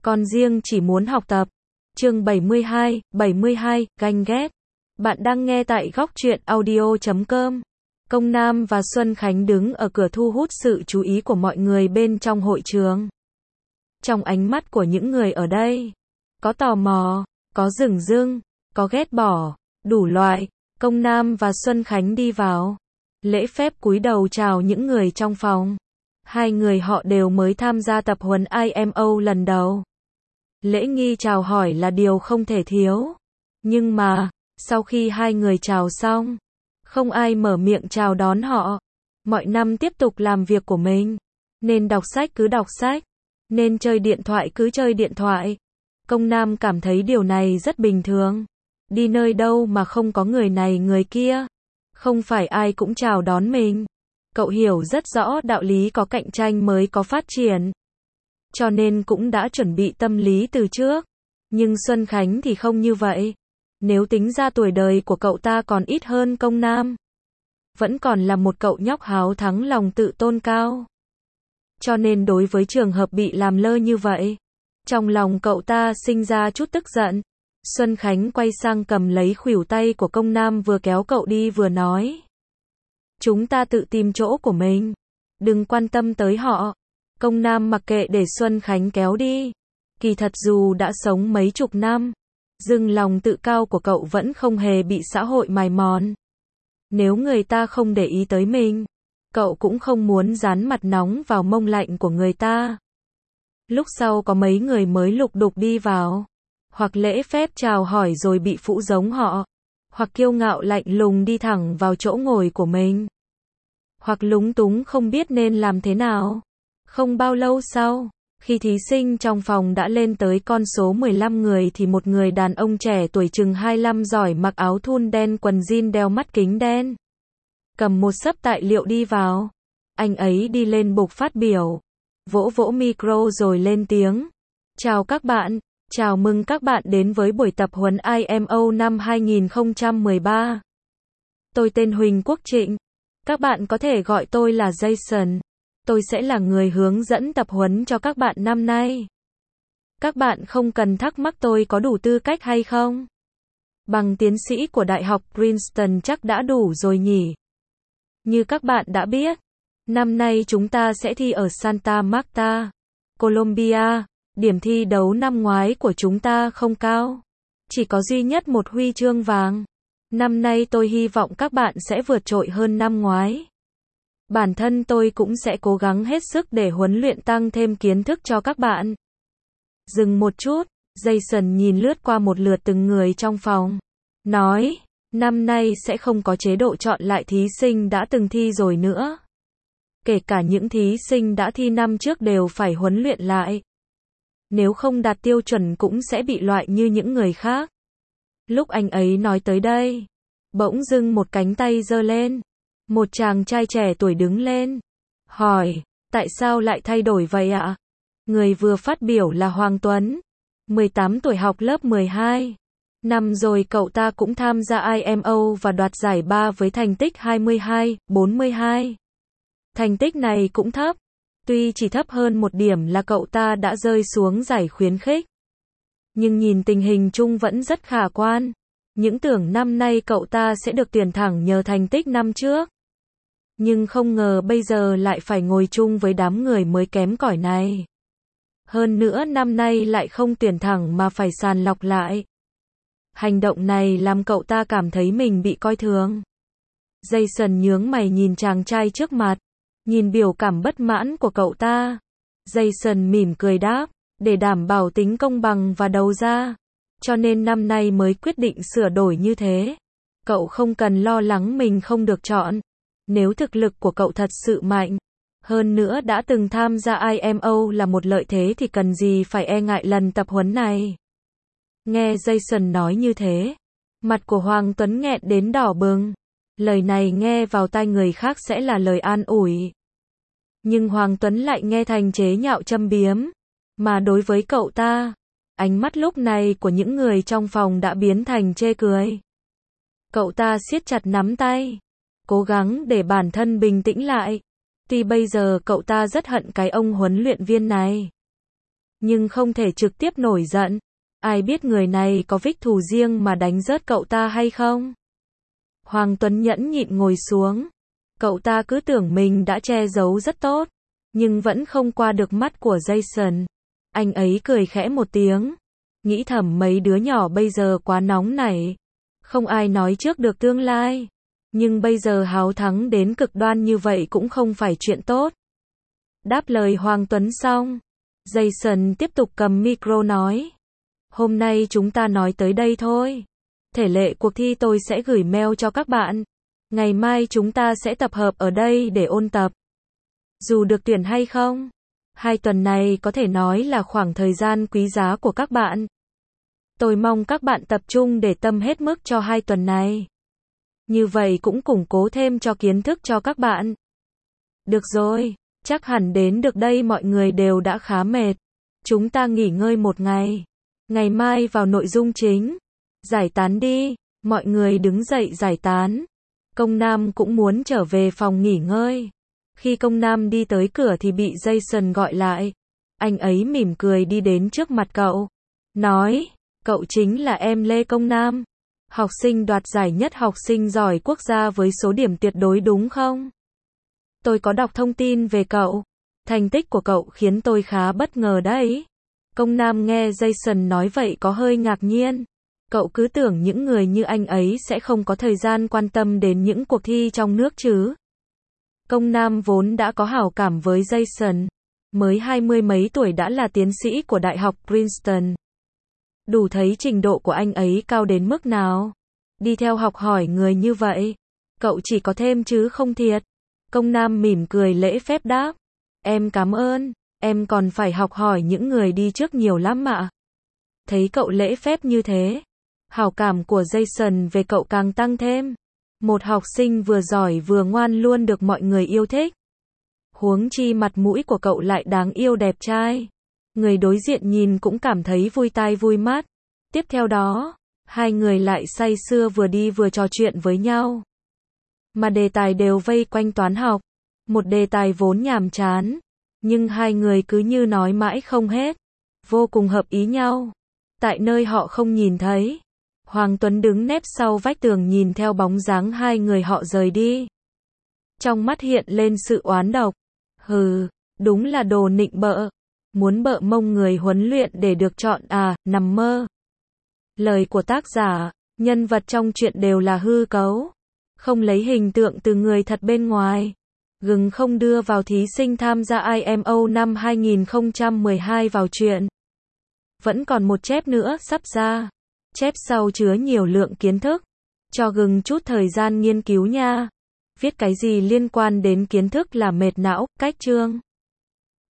con riêng chỉ muốn học tập. Chương 72, ganh ghét. Bạn đang nghe tại góc truyện audio.com. Công Nam và Xuân Khánh đứng ở cửa thu hút sự chú ý của mọi người bên trong hội trường. Trong ánh mắt của những người ở đây, có tò mò, có dửng dưng, có ghét bỏ, đủ loại. Công Nam và Xuân Khánh đi vào, lễ phép cúi đầu chào những người trong phòng. Hai người họ đều mới tham gia tập huấn IMO lần đầu. Lễ nghi chào hỏi là điều không thể thiếu. Nhưng mà, sau khi hai người chào xong, không ai mở miệng chào đón họ. Mọi năm tiếp tục làm việc của mình. Nên đọc sách cứ đọc sách. Nên chơi điện thoại cứ chơi điện thoại. Công Nam cảm thấy điều này rất bình thường. Đi nơi đâu mà không có người này người kia. Không phải ai cũng chào đón mình. Cậu hiểu rất rõ đạo lý có cạnh tranh mới có phát triển. Cho nên cũng đã chuẩn bị tâm lý từ trước. Nhưng Xuân Khánh thì không như vậy. Nếu tính ra tuổi đời của cậu ta còn ít hơn Công Nam. Vẫn còn là một cậu nhóc háo thắng lòng tự tôn cao. Cho nên đối với trường hợp bị làm lơ như vậy, trong lòng cậu ta sinh ra chút tức giận. Xuân Khánh quay sang cầm lấy khuỷu tay của Công Nam vừa kéo cậu đi vừa nói. Chúng ta tự tìm chỗ của mình. Đừng quan tâm tới họ. Công Nam mặc kệ để Xuân Khánh kéo đi. Kỳ thật dù đã sống mấy chục năm, nhưng lòng tự cao của cậu vẫn không hề bị xã hội mài mòn. Nếu người ta không để ý tới mình, cậu cũng không muốn dán mặt nóng vào mông lạnh của người ta. Lúc sau có mấy người mới lục đục đi vào. Hoặc lễ phép chào hỏi rồi bị phũ giống họ. Hoặc kiêu ngạo lạnh lùng đi thẳng vào chỗ ngồi của mình. Hoặc lúng túng không biết nên làm thế nào. Không bao lâu sau, khi thí sinh trong phòng đã lên tới con số 15 người thì một người đàn ông trẻ tuổi chừng 25 giỏi mặc áo thun đen quần jean đeo mắt kính đen. Cầm một xấp tài liệu đi vào. Anh ấy đi lên bục phát biểu. Vỗ vỗ micro rồi lên tiếng. Chào các bạn. Chào mừng các bạn đến với buổi tập huấn IMO năm 2013. Tôi tên Huỳnh Quốc Trịnh. Các bạn có thể gọi tôi là Jason. Tôi sẽ là người hướng dẫn tập huấn cho các bạn năm nay. Các bạn không cần thắc mắc tôi có đủ tư cách hay không. Bằng tiến sĩ của Đại học Princeton chắc đã đủ rồi nhỉ. Như các bạn đã biết, năm nay chúng ta sẽ thi ở Santa Marta, Colombia. Điểm thi đấu năm ngoái của chúng ta không cao. Chỉ có duy nhất một huy chương vàng. Năm nay tôi hy vọng các bạn sẽ vượt trội hơn năm ngoái. Bản thân tôi cũng sẽ cố gắng hết sức để huấn luyện tăng thêm kiến thức cho các bạn. Dừng một chút, Jason nhìn lướt qua một lượt từng người trong phòng. Nói, năm nay sẽ không có chế độ chọn lại thí sinh đã từng thi rồi nữa. Kể cả những thí sinh đã thi năm trước đều phải huấn luyện lại. Nếu không đạt tiêu chuẩn cũng sẽ bị loại như những người khác. Lúc anh ấy nói tới đây, bỗng dưng một cánh tay giơ lên. Một chàng trai trẻ tuổi đứng lên. Hỏi, tại sao lại thay đổi vậy ạ? Người vừa phát biểu là Hoàng Tuấn. 18 tuổi học lớp 12. Năm rồi cậu ta cũng tham gia IMO và đoạt giải 3 với thành tích 22-42. Thành tích này cũng thấp. Tuy chỉ thấp hơn một điểm là cậu ta đã rơi xuống giải khuyến khích. Nhưng nhìn tình hình chung vẫn rất khả quan. Những tưởng năm nay cậu ta sẽ được tuyển thẳng nhờ thành tích năm trước. Nhưng không ngờ bây giờ lại phải ngồi chung với đám người mới kém cỏi này. Hơn nữa năm nay lại không tuyển thẳng mà phải sàng lọc lại. Hành động này làm cậu ta cảm thấy mình bị coi thường. Jason nhướng mày nhìn chàng trai trước mặt. Nhìn biểu cảm bất mãn của cậu ta, Jason mỉm cười đáp, để đảm bảo tính công bằng và đầu ra, cho nên năm nay mới quyết định sửa đổi như thế. Cậu không cần lo lắng mình không được chọn. Nếu thực lực của cậu thật sự mạnh, hơn nữa đã từng tham gia IMO là một lợi thế thì cần gì phải e ngại lần tập huấn này. Nghe Jason nói như thế, mặt của Hoàng Tuấn nghẹn đến đỏ bừng. Lời này nghe vào tai người khác sẽ là lời an ủi. Nhưng Hoàng Tuấn lại nghe thành chế nhạo châm biếm. Mà đối với cậu ta, ánh mắt lúc này của những người trong phòng đã biến thành chê cười. Cậu ta siết chặt nắm tay, cố gắng để bản thân bình tĩnh lại. Tuy bây giờ cậu ta rất hận cái ông huấn luyện viên này. nhưng không thể trực tiếp nổi giận. Ai biết người này có vích thù riêng mà đánh rớt cậu ta hay không? Hoàng Tuấn nhẫn nhịn ngồi xuống. Cậu ta cứ tưởng mình đã che giấu rất tốt, nhưng vẫn không qua được mắt của Jason. Anh ấy cười khẽ một tiếng, nghĩ thầm mấy đứa nhỏ bây giờ quá nóng nảy, không ai nói trước được tương lai. Nhưng bây giờ háo thắng đến cực đoan như vậy cũng không phải chuyện tốt. Đáp lời Hoàng Tuấn xong, Jason tiếp tục cầm micro nói. Hôm nay chúng ta nói tới đây thôi. Thể lệ cuộc thi tôi sẽ gửi mail cho các bạn. Ngày mai chúng ta sẽ tập hợp ở đây để ôn tập. Dù được tuyển hay không, 2 tuần này có thể nói là khoảng thời gian quý giá của các bạn. Tôi mong các bạn tập trung để tâm hết mức cho 2 tuần này. Như vậy cũng củng cố thêm cho kiến thức cho các bạn. Được rồi, chắc hẳn đến được đây mọi người đều đã khá mệt. Chúng ta nghỉ ngơi một ngày. Ngày mai vào nội dung chính. Giải tán đi, mọi người đứng dậy giải tán. Công Nam cũng muốn trở về phòng nghỉ ngơi. Khi Công Nam đi tới cửa thì bị Jason gọi lại. Anh ấy mỉm cười đi đến trước mặt cậu. Nói, cậu chính là em Lê Công Nam. Học sinh đoạt giải nhất học sinh giỏi quốc gia với số điểm tuyệt đối đúng không? Tôi có đọc thông tin về cậu. Thành tích của cậu khiến tôi khá bất ngờ đấy. Công Nam nghe Jason nói vậy có hơi ngạc nhiên. Cậu cứ tưởng những người như anh ấy sẽ không có thời gian quan tâm đến những cuộc thi trong nước chứ. Công Nam vốn đã có hảo cảm với Jason. Mới 20 mấy tuổi đã là tiến sĩ của Đại học Princeton. Đủ thấy trình độ của anh ấy cao đến mức nào. Đi theo học hỏi người như vậy, cậu chỉ có thêm chứ không thiệt. Công Nam mỉm cười lễ phép đáp. Em cảm ơn, em còn phải học hỏi những người đi trước nhiều lắm ạ. Thấy cậu lễ phép như thế, hảo cảm của Jason về cậu càng tăng thêm. Một học sinh vừa giỏi vừa ngoan luôn được mọi người yêu thích. Huống chi mặt mũi của cậu lại đáng yêu đẹp trai. Người đối diện nhìn cũng cảm thấy vui tai vui mắt. Tiếp theo đó, hai người lại say sưa vừa đi vừa trò chuyện với nhau. Mà đề tài đều vây quanh toán học. Một đề tài vốn nhàm chán. Nhưng hai người cứ như nói mãi không hết. Vô cùng hợp ý nhau. Tại nơi họ không nhìn thấy, Hoàng Tuấn đứng nép sau vách tường nhìn theo bóng dáng hai người họ rời đi. Trong mắt hiện lên sự oán độc. Hừ, đúng là đồ nịnh bợ. Muốn bợ mông người huấn luyện để được chọn à, nằm mơ. Lời của tác giả, nhân vật trong truyện đều là hư cấu. Không lấy hình tượng từ người thật bên ngoài. Gừng không đưa vào thí sinh tham gia IMO năm 2012 vào truyện. Vẫn còn một chép nữa sắp ra. Chép sau chứa nhiều lượng kiến thức. Cho gừng chút thời gian nghiên cứu nha. Viết cái gì liên quan đến kiến thức là mệt não, cách chương.